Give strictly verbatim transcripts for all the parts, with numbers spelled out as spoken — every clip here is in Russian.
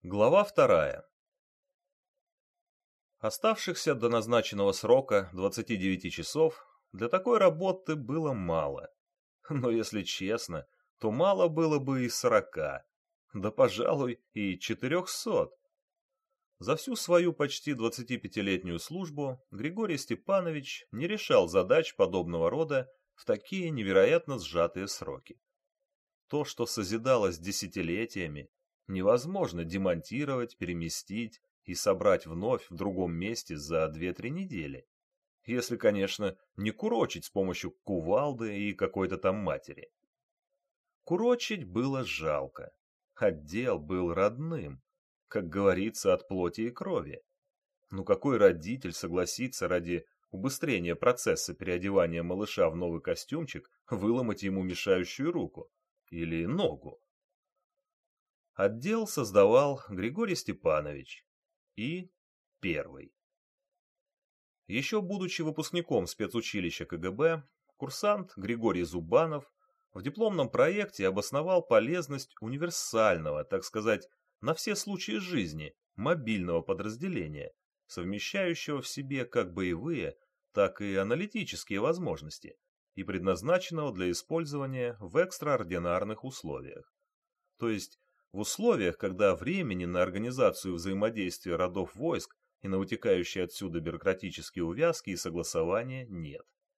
Глава вторая. Оставшихся до назначенного срока двадцати девяти часов для такой работы было мало. Но если честно, то мало было бы и сорока, да, пожалуй, и четырехсот. За всю свою почти двадцатипятилетнюю службу Григорий Степанович не решал задач подобного рода в такие невероятно сжатые сроки. То, что созидалось десятилетиями, невозможно демонтировать, переместить и собрать вновь в другом месте за две-три недели. Если, конечно, не курочить с помощью кувалды и какой-то там матери. Курочить было жалко. Отдел был родным, как говорится, от плоти и крови. Ну какой родитель согласится ради убыстрения процесса переодевания малыша в новый костюмчик выломать ему мешающую руку или ногу? Отдел создавал Григорий Степанович и первый. Еще будучи выпускником спецучилища ка гэ бэ, курсант Григорий Зубанов в дипломном проекте обосновал полезность универсального, так сказать, на все случаи жизни, мобильного подразделения, совмещающего в себе как боевые, так и аналитические возможности и предназначенного для использования в экстраординарных условиях. То есть в условиях, когда времени на организацию взаимодействия родов войск и на вытекающие отсюда бюрократические увязки и согласования нет.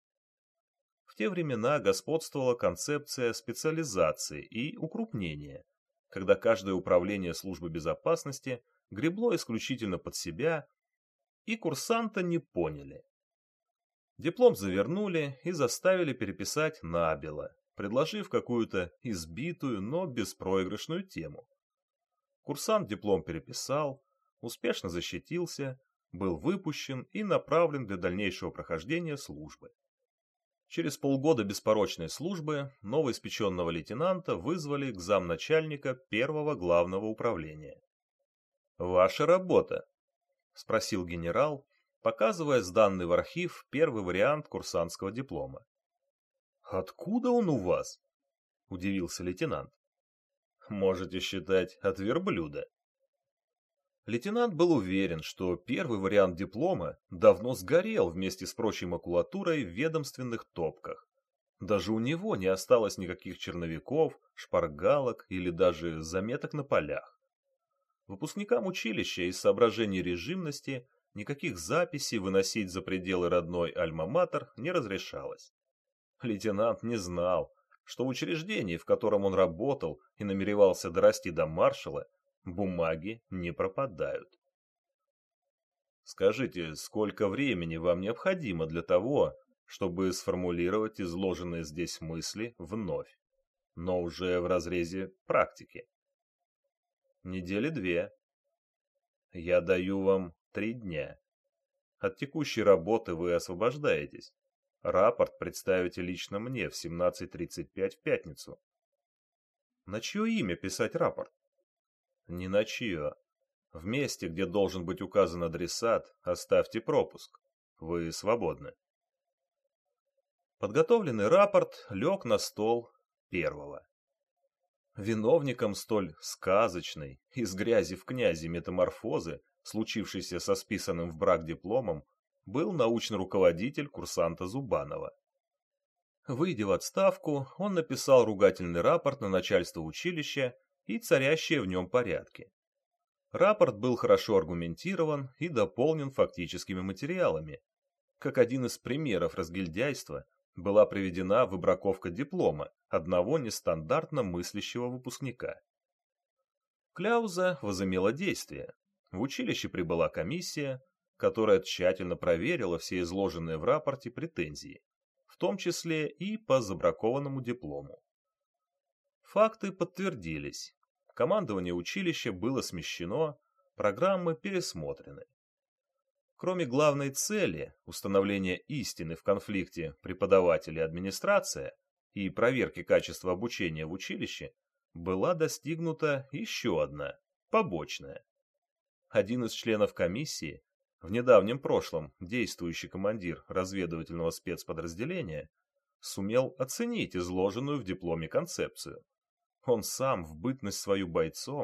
В те времена господствовала концепция специализации и укрупнения, когда каждое управление службы безопасности гребло исключительно под себя, и курсанта не поняли. Диплом завернули и заставили переписать набело, предложив какую-то избитую, но беспроигрышную тему. Курсант диплом переписал, успешно защитился, был выпущен и направлен для дальнейшего прохождения службы. Через полгода беспорочной службы новоиспеченного лейтенанта вызвали к замначальника первого главного управления. «Ваша работа?» — спросил генерал, показывая сданный в архив первый вариант курсантского диплома. «Откуда он у вас?» — удивился лейтенант. «Можете считать от верблюда». Лейтенант был уверен, что первый вариант диплома давно сгорел вместе с прочей макулатурой в ведомственных топках. Даже у него не осталось никаких черновиков, шпаргалок или даже заметок на полях. Выпускникам училища из соображений режимности никаких записей выносить за пределы родной альма-матер не разрешалось. Лейтенант не знал, что в учреждении, в котором он работал и намеревался дорасти до маршала, бумаги не пропадают. Скажите, сколько времени вам необходимо для того, чтобы сформулировать изложенные здесь мысли вновь, но уже в разрезе практики? Недели две. Я даю вам три дня. От текущей работы вы освобождаетесь. Рапорт представите лично мне в семнадцать тридцать пять в пятницу. На чье имя писать рапорт? Ни на чье. В месте, где должен быть указан адресат, оставьте пропуск. Вы свободны. Подготовленный рапорт лег на стол первого. Виновником столь сказочной, из грязи в князи метаморфозы, случившейся со списанным в брак дипломом, был научный руководитель курсанта Зубанова. Выйдя в отставку, он написал ругательный рапорт на начальство училища и царящие в нем порядки. Рапорт был хорошо аргументирован и дополнен фактическими материалами. Как один из примеров разгильдяйства была приведена выбраковка диплома одного нестандартно мыслящего выпускника. Кляуза возымела действие. В училище прибыла комиссия, которая тщательно проверила все изложенные в рапорте претензии, в том числе и по забракованному диплому. Факты подтвердились. Командование училища было смещено, программы пересмотрены. Кроме главной цели – установления истины в конфликте преподаватель и администрация и проверки качества обучения в училище, была достигнута еще одна, побочная. Один из членов комиссии, в недавнем прошлом действующий командир разведывательного спецподразделения, сумел оценить изложенную в дипломе концепцию. Он сам в бытность свою бойцом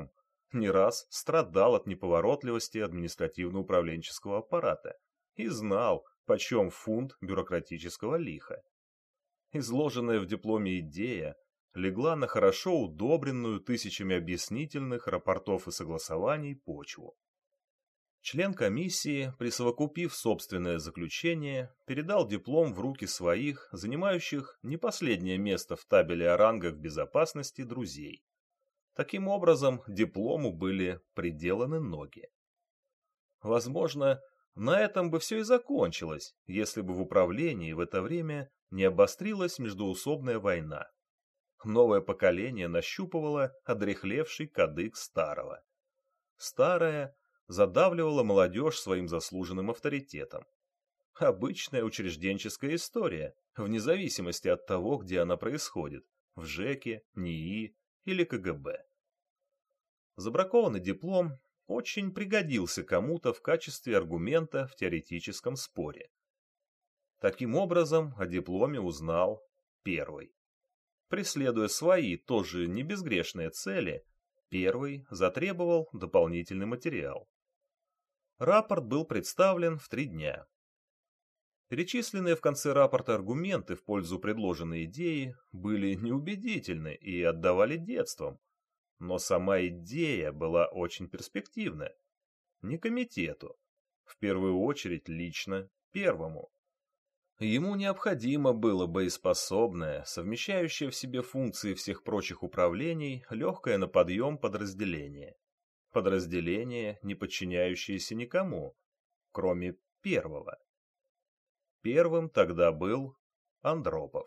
не раз страдал от неповоротливости административно-управленческого аппарата и знал, почем фунт бюрократического лиха. Изложенная в дипломе идея легла на хорошо удобренную тысячами объяснительных, рапортов и согласований почву. Член комиссии, присовокупив собственное заключение, передал диплом в руки своих, занимающих не последнее место в табеле о рангах безопасности друзей. Таким образом, диплому были приделаны ноги. Возможно, на этом бы все и закончилось, если бы в управлении в это время не обострилась междоусобная война. Новое поколение нащупывало одряхлевший кадык старого. Старое задавливало молодежь своим заслуженным авторитетом. Обычная учрежденческая история, вне зависимости от того, где она происходит, в ЖЭКе, НИИ или КГБ. Забракованный диплом очень пригодился кому-то в качестве аргумента в теоретическом споре. Таким образом, о дипломе узнал первый. Преследуя свои, тоже не безгрешные цели, первый затребовал дополнительный материал. Рапорт был представлен в три дня. Перечисленные в конце рапорта аргументы в пользу предложенной идеи были неубедительны и отдавали детством. Но сама идея была очень перспективная. Не комитету, в первую очередь лично первому. Ему необходимо было боеспособное, совмещающее в себе функции всех прочих управлений, легкое на подъем подразделение. Подразделение, не подчиняющееся никому, кроме первого. Первым тогда был Андропов.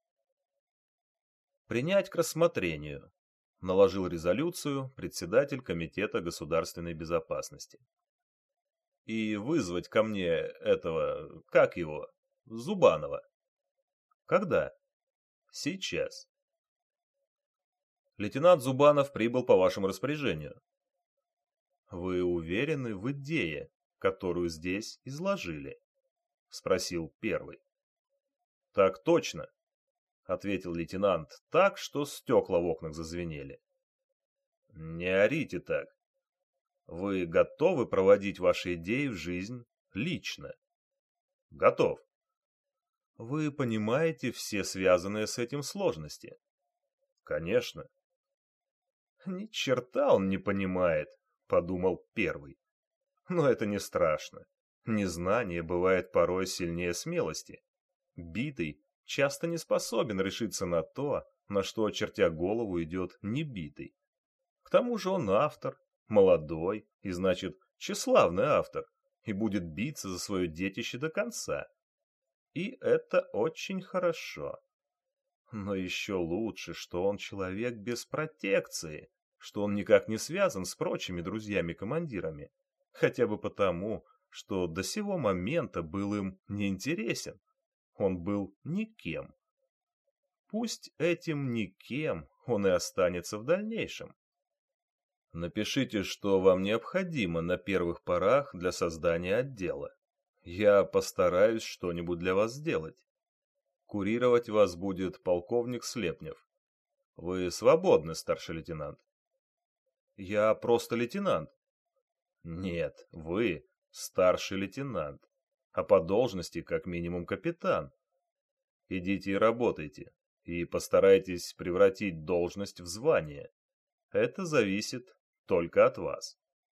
Принять к рассмотрению. Наложил резолюцию председатель Комитета государственной безопасности. И вызвать ко мне этого, как его, Зубанова. Когда? Сейчас. Лейтенант Зубанов прибыл по вашему распоряжению. Вы уверены в идее, которую здесь изложили? Спросил первый. Так точно. — ответил лейтенант так, что стекла в окнах зазвенели. «Не орите так. Вы готовы проводить ваши идеи в жизнь лично?» «Готов». «Вы понимаете все связанные с этим сложности?» «Конечно». «Ни черта он не понимает», — подумал первый. «Но это не страшно. Незнание бывает порой сильнее смелости. Битый часто не способен решиться на то, на что, очертя голову, идет небитый. К тому же он автор, молодой и, значит, тщеславный автор, и будет биться за свое детище до конца. И это очень хорошо. Но еще лучше, что он человек без протекции, что он никак не связан с прочими друзьями-командирами, хотя бы потому, что до сего момента был им неинтересен. Он был никем. Пусть этим никем он и останется в дальнейшем. Напишите, что вам необходимо на первых порах для создания отдела. Я постараюсь что-нибудь для вас сделать. Курировать вас будет полковник Слепнев. Вы свободны, старший лейтенант. Я просто лейтенант. Нет, вы старший лейтенант. А по должности как минимум капитан. Идите и работайте, и постарайтесь превратить должность в звание. Это зависит только от вас.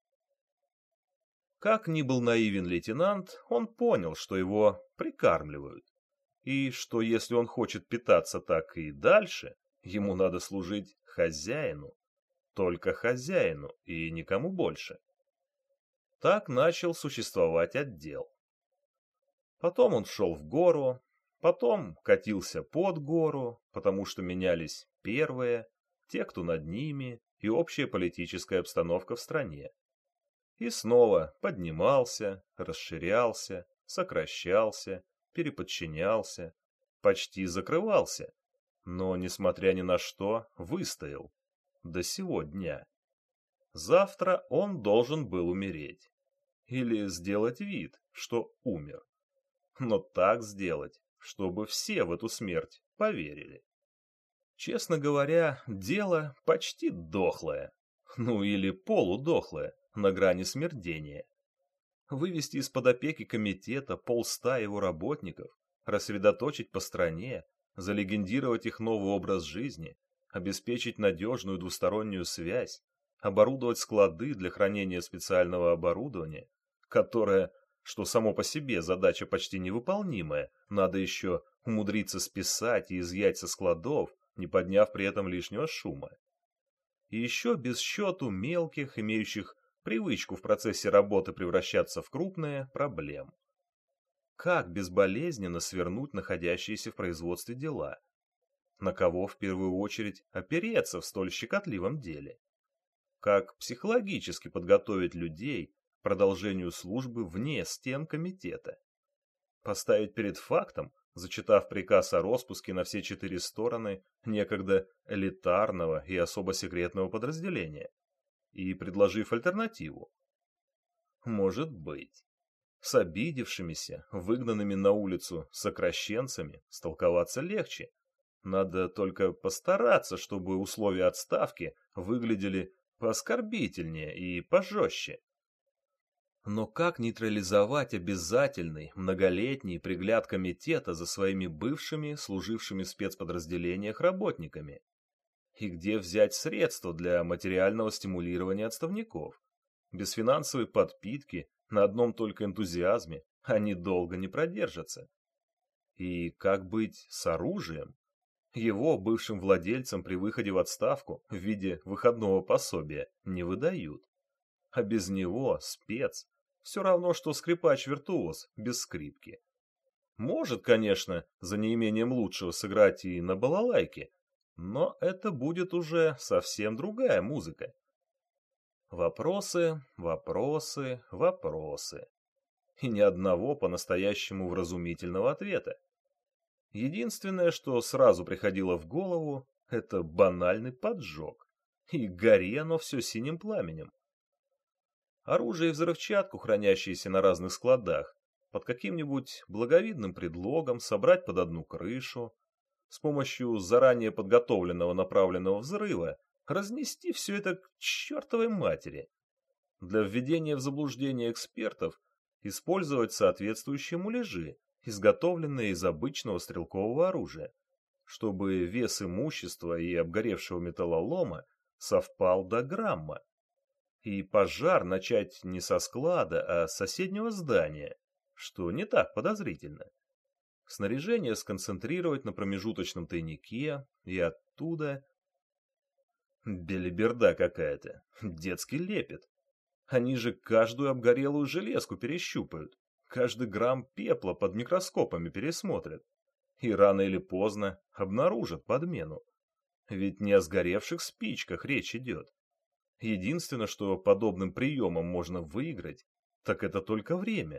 Как ни был наивен лейтенант, он понял, что его прикармливают, и что если он хочет питаться так и дальше, ему надо служить хозяину, только хозяину и никому больше. Так начал существовать отдел. Потом он шел в гору, потом катился под гору, потому что менялись первые, те, кто над ними, и общая политическая обстановка в стране. И снова поднимался, расширялся, сокращался, переподчинялся, почти закрывался, но, несмотря ни на что, выстоял до сего дня. Завтра он должен был умереть. Или сделать вид, что умер. Но так сделать, чтобы все в эту смерть поверили. Честно говоря, дело почти дохлое. ну или полудохлое, на грани смердения. Вывести из-под опеки комитета полста его работников, рассредоточить по стране, залегендировать их новый образ жизни, обеспечить надежную двустороннюю связь, оборудовать склады для хранения специального оборудования, которое, что само по себе задача почти невыполнимая, надо еще умудриться списать и изъять со складов, не подняв при этом лишнего шума. И еще без счету мелких, имеющих привычку в процессе работы превращаться в крупные, проблем. Как безболезненно свернуть находящиеся в производстве дела? На кого в первую очередь опереться в столь щекотливом деле? Как психологически подготовить людей к продолжению службы вне стен комитета? Поставить перед фактом, зачитав приказ о распуске на все четыре стороны некогда элитарного и особо секретного подразделения, и предложив альтернативу? Может быть. С обидевшимися, выгнанными на улицу сокращенцами столковаться легче. Надо только постараться, чтобы условия отставки выглядели пооскорбительнее и пожестче. Но как нейтрализовать обязательный многолетний пригляд комитета за своими бывшими, служившими в спецподразделениях работниками? И где взять средства для материального стимулирования отставников? Без финансовой подпитки, на одном только энтузиазме, они долго не продержатся. И как быть с оружием? Его бывшим владельцам при выходе в отставку в виде выходного пособия не выдают. А без него спец все равно, что скрипач-виртуоз без скрипки. Может, конечно, за неимением лучшего сыграть и на балалайке, но это будет уже совсем другая музыка. Вопросы, вопросы, вопросы. И ни одного по-настоящему вразумительного ответа. Единственное, что сразу приходило в голову, это банальный поджог. И гори оно все синим пламенем. Оружие и взрывчатку, хранящиеся на разных складах, под каким-нибудь благовидным предлогом собрать под одну крышу, с помощью заранее подготовленного направленного взрыва разнести все это к чертовой матери. Для введения в заблуждение экспертов использовать соответствующие муляжи, изготовленные из обычного стрелкового оружия, чтобы вес имущества и обгоревшего металлолома совпал до грамма. И пожар начать не со склада, а с соседнего здания, что не так подозрительно. Снаряжение сконцентрировать на промежуточном тайнике и оттуда... Белиберда какая-то, детский лепет. Они же каждую обгорелую железку перещупают, каждый грамм пепла под микроскопами пересмотрят. И рано или поздно обнаружат подмену. Ведь не о сгоревших спичках речь идет. Единственное, что подобным приемом можно выиграть, так это только время.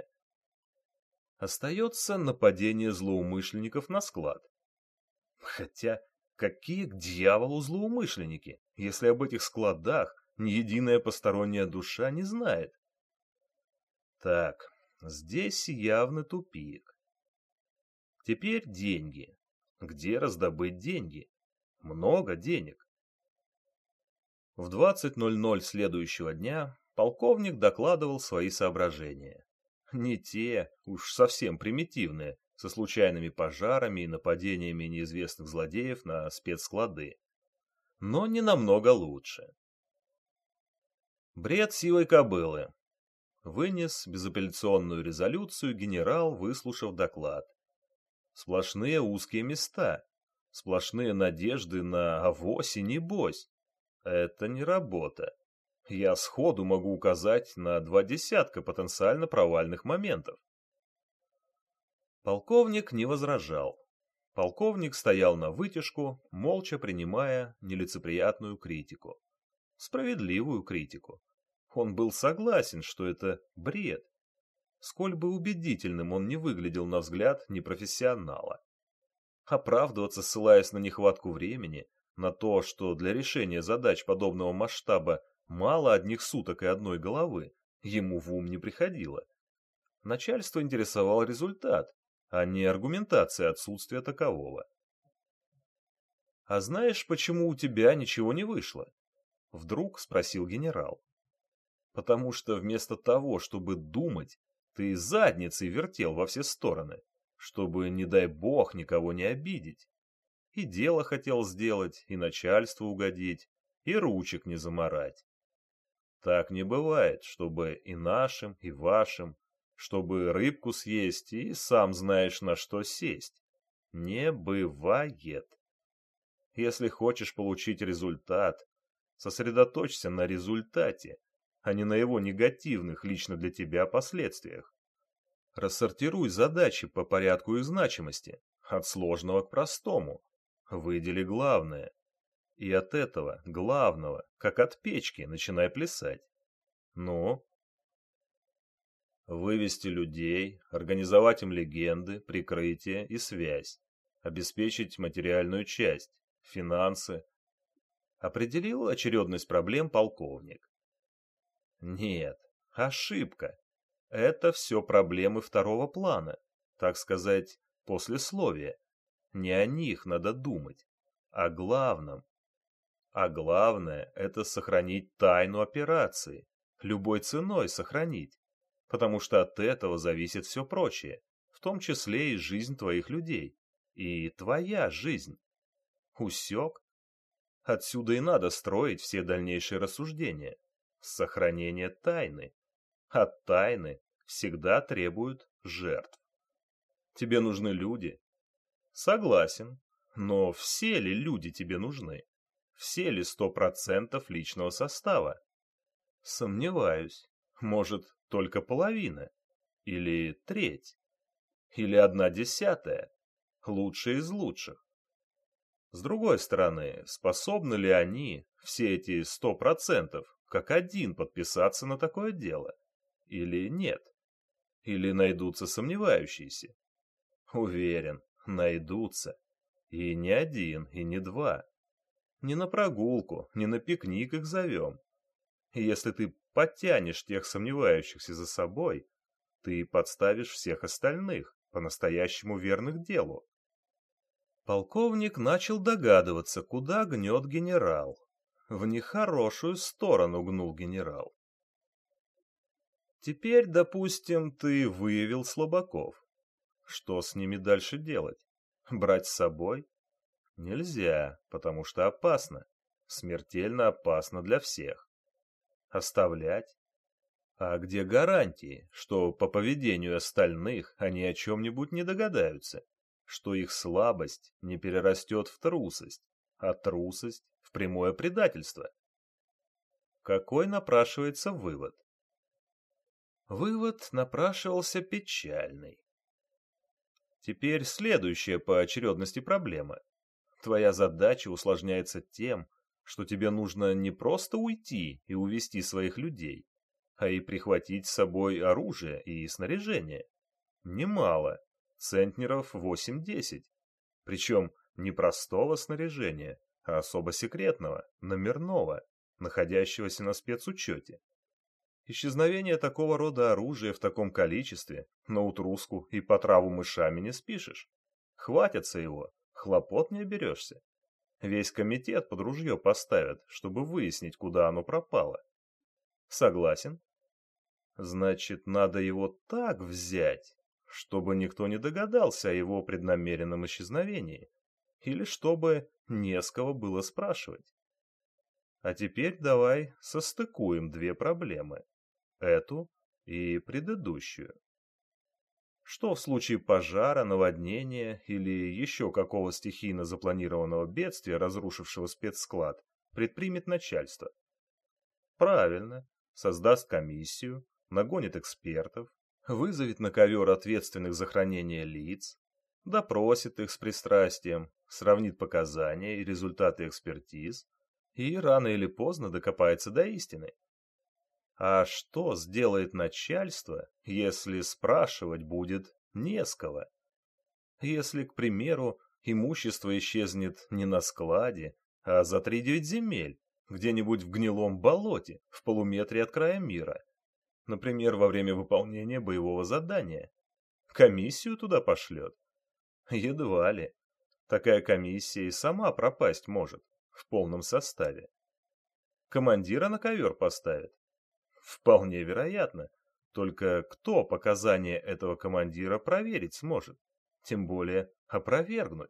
Остается нападение злоумышленников на склад. Хотя, какие к дьяволу злоумышленники, если об этих складах ни единая посторонняя душа не знает? Так, здесь явно тупик. Теперь деньги. Где раздобыть деньги? Много денег. В двадцать ноль ноль следующего дня полковник докладывал свои соображения. Не те, уж совсем примитивные, со случайными пожарами и нападениями неизвестных злодеев на спецсклады. Но не намного лучше. Бред сивой кобылы. Вынес безапелляционную резолюцию генерал, выслушав доклад. Сплошные узкие места, сплошные надежды на авось и небось. Это не работа. Я сходу могу указать на два десятка потенциально провальных моментов. Полковник не возражал. Полковник стоял на вытяжку, молча принимая нелицеприятную критику. Справедливую критику. Он был согласен, что это бред. Сколь бы убедительным он не выглядел на взгляд непрофессионала. Оправдываться, ссылаясь на нехватку времени, на то, что для решения задач подобного масштаба мало одних суток и одной головы, ему в ум не приходило. Начальство интересовал результат, а не аргументация отсутствия такового. «А знаешь, почему у тебя ничего не вышло?» Вдруг спросил генерал. Потому что вместо того, чтобы думать, ты задницей вертел во все стороны, чтобы, не дай бог, никого не обидеть. И дело хотел сделать, и начальству угодить, и ручек не заморать. Так не бывает, чтобы и нашим, и вашим, чтобы рыбку съесть и сам знаешь на что сесть. Не бывает. Если хочешь получить результат, сосредоточься на результате, а не на его негативных лично для тебя последствиях. Рассортируй задачи по порядку их значимости, от сложного к простому. Выдели главное. И от этого, главного, как от печки, начинай плясать. Ну? Вывести людей, организовать им легенды, прикрытие и связь, обеспечить материальную часть, финансы. Определил очередность проблем полковник. Нет, ошибка. Это все проблемы второго плана, так сказать, послесловия. Не о них надо думать, о главном. А главное – это сохранить тайну операции, любой ценой сохранить, потому что от этого зависит все прочее, в том числе и жизнь твоих людей, и твоя жизнь. Усек? Отсюда и надо строить все дальнейшие рассуждения. Сохранение тайны. От тайны всегда требуют жертв. Тебе нужны люди? Согласен. Но все ли люди тебе нужны? Все ли сто процентов личного состава? Сомневаюсь. Может, только половина? Или треть? Или одна десятая? Лучшие из лучших. С другой стороны, способны ли они, все эти сто процентов, как один подписаться на такое дело? Или нет? Или найдутся сомневающиеся? Уверен, найдутся. И не один, и не два. Не на прогулку, не на пикник их зовем. И если ты подтянешь тех сомневающихся за собой, ты подставишь всех остальных, по-настоящему верных делу. Полковник начал догадываться, куда гнет генерал. В нехорошую сторону гнул генерал. Теперь, допустим, ты выявил слабаков. Что с ними дальше делать? Брать с собой? Нельзя, потому что опасно. Смертельно опасно для всех. Оставлять? А где гарантии, что по поведению остальных они о чем-нибудь не догадаются? Что их слабость не перерастет в трусость, а трусость в прямое предательство? Какой напрашивается вывод? Вывод напрашивался печальный. Теперь следующая по очередности проблема. Твоя задача усложняется тем, что тебе нужно не просто уйти и увести своих людей, а и прихватить с собой оружие и снаряжение. Немало, центнеров восемь-десять. Причем не простого снаряжения, а особо секретного, номерного, находящегося на спецучете. Исчезновение такого рода оружия в таком количестве на утруску и по траву мышами не спишешь. Хватятся его, хлопот не оберешься. Весь комитет под ружье поставят, чтобы выяснить, куда оно пропало. Согласен? Значит, надо его так взять, чтобы никто не догадался о его преднамеренном исчезновении, или чтобы не с кого было спрашивать. А теперь давай состыкуем две проблемы. Эту и предыдущую. Что в случае пожара, наводнения или еще какого стихийно запланированного бедствия, разрушившего спецсклад, предпримет начальство? Правильно, создаст комиссию, нагонит экспертов, вызовет на ковер ответственных за хранение лиц, допросит их с пристрастием, сравнит показания и результаты экспертиз и рано или поздно докопается до истины. А что сделает начальство, если спрашивать будет не с кого? Если, к примеру, имущество исчезнет не на складе, а за три девять земель, где-нибудь в гнилом болоте, в полуметре от края мира, например, во время выполнения боевого задания, комиссию туда пошлет? Едва ли. Такая комиссия и сама пропасть может в полном составе. Командира на ковер поставят? Вполне вероятно. Только кто показания этого командира проверить сможет? Тем более опровергнуть.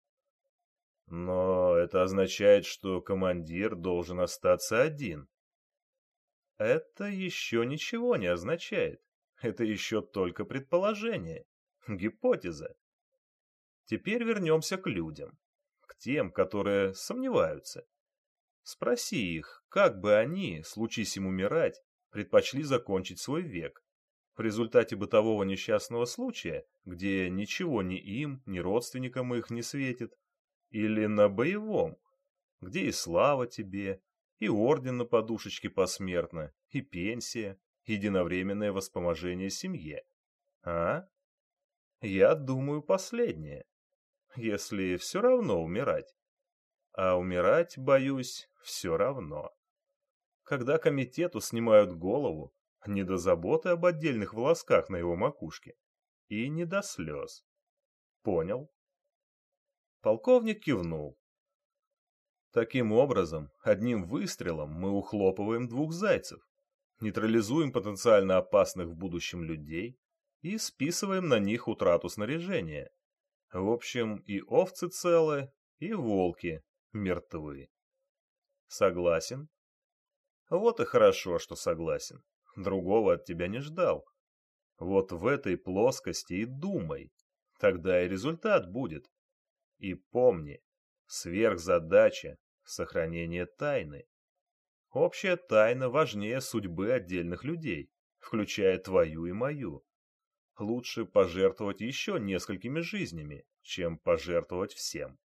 Но это означает, что командир должен остаться один. Это еще ничего не означает. Это еще только предположение, гипотеза. Теперь вернемся к людям, к тем, которые сомневаются. Спроси их, как бы они, случись им умирать, предпочли закончить свой век. В результате бытового несчастного случая, где ничего ни им, ни родственникам их не светит, или на боевом, где и слава тебе, и орден на подушечке посмертно, и пенсия, единовременное воспоможение семье. А? Я думаю, последнее. Если все равно умирать. А умирать, боюсь, все равно. Когда комитету снимают голову, не до заботы об отдельных волосках на его макушке. И не до слез. Понял? Полковник кивнул. Таким образом, одним выстрелом мы ухлопываем двух зайцев, нейтрализуем потенциально опасных в будущем людей и списываем на них утрату снаряжения. В общем, и овцы целы, и волки мертвы. Согласен? Вот и хорошо, что согласен. Другого от тебя не ждал. Вот в этой плоскости и думай. Тогда и результат будет. И помни, сверхзадача — сохранение тайны. Общая тайна важнее судьбы отдельных людей, включая твою и мою. Лучше пожертвовать еще несколькими жизнями, чем пожертвовать всем.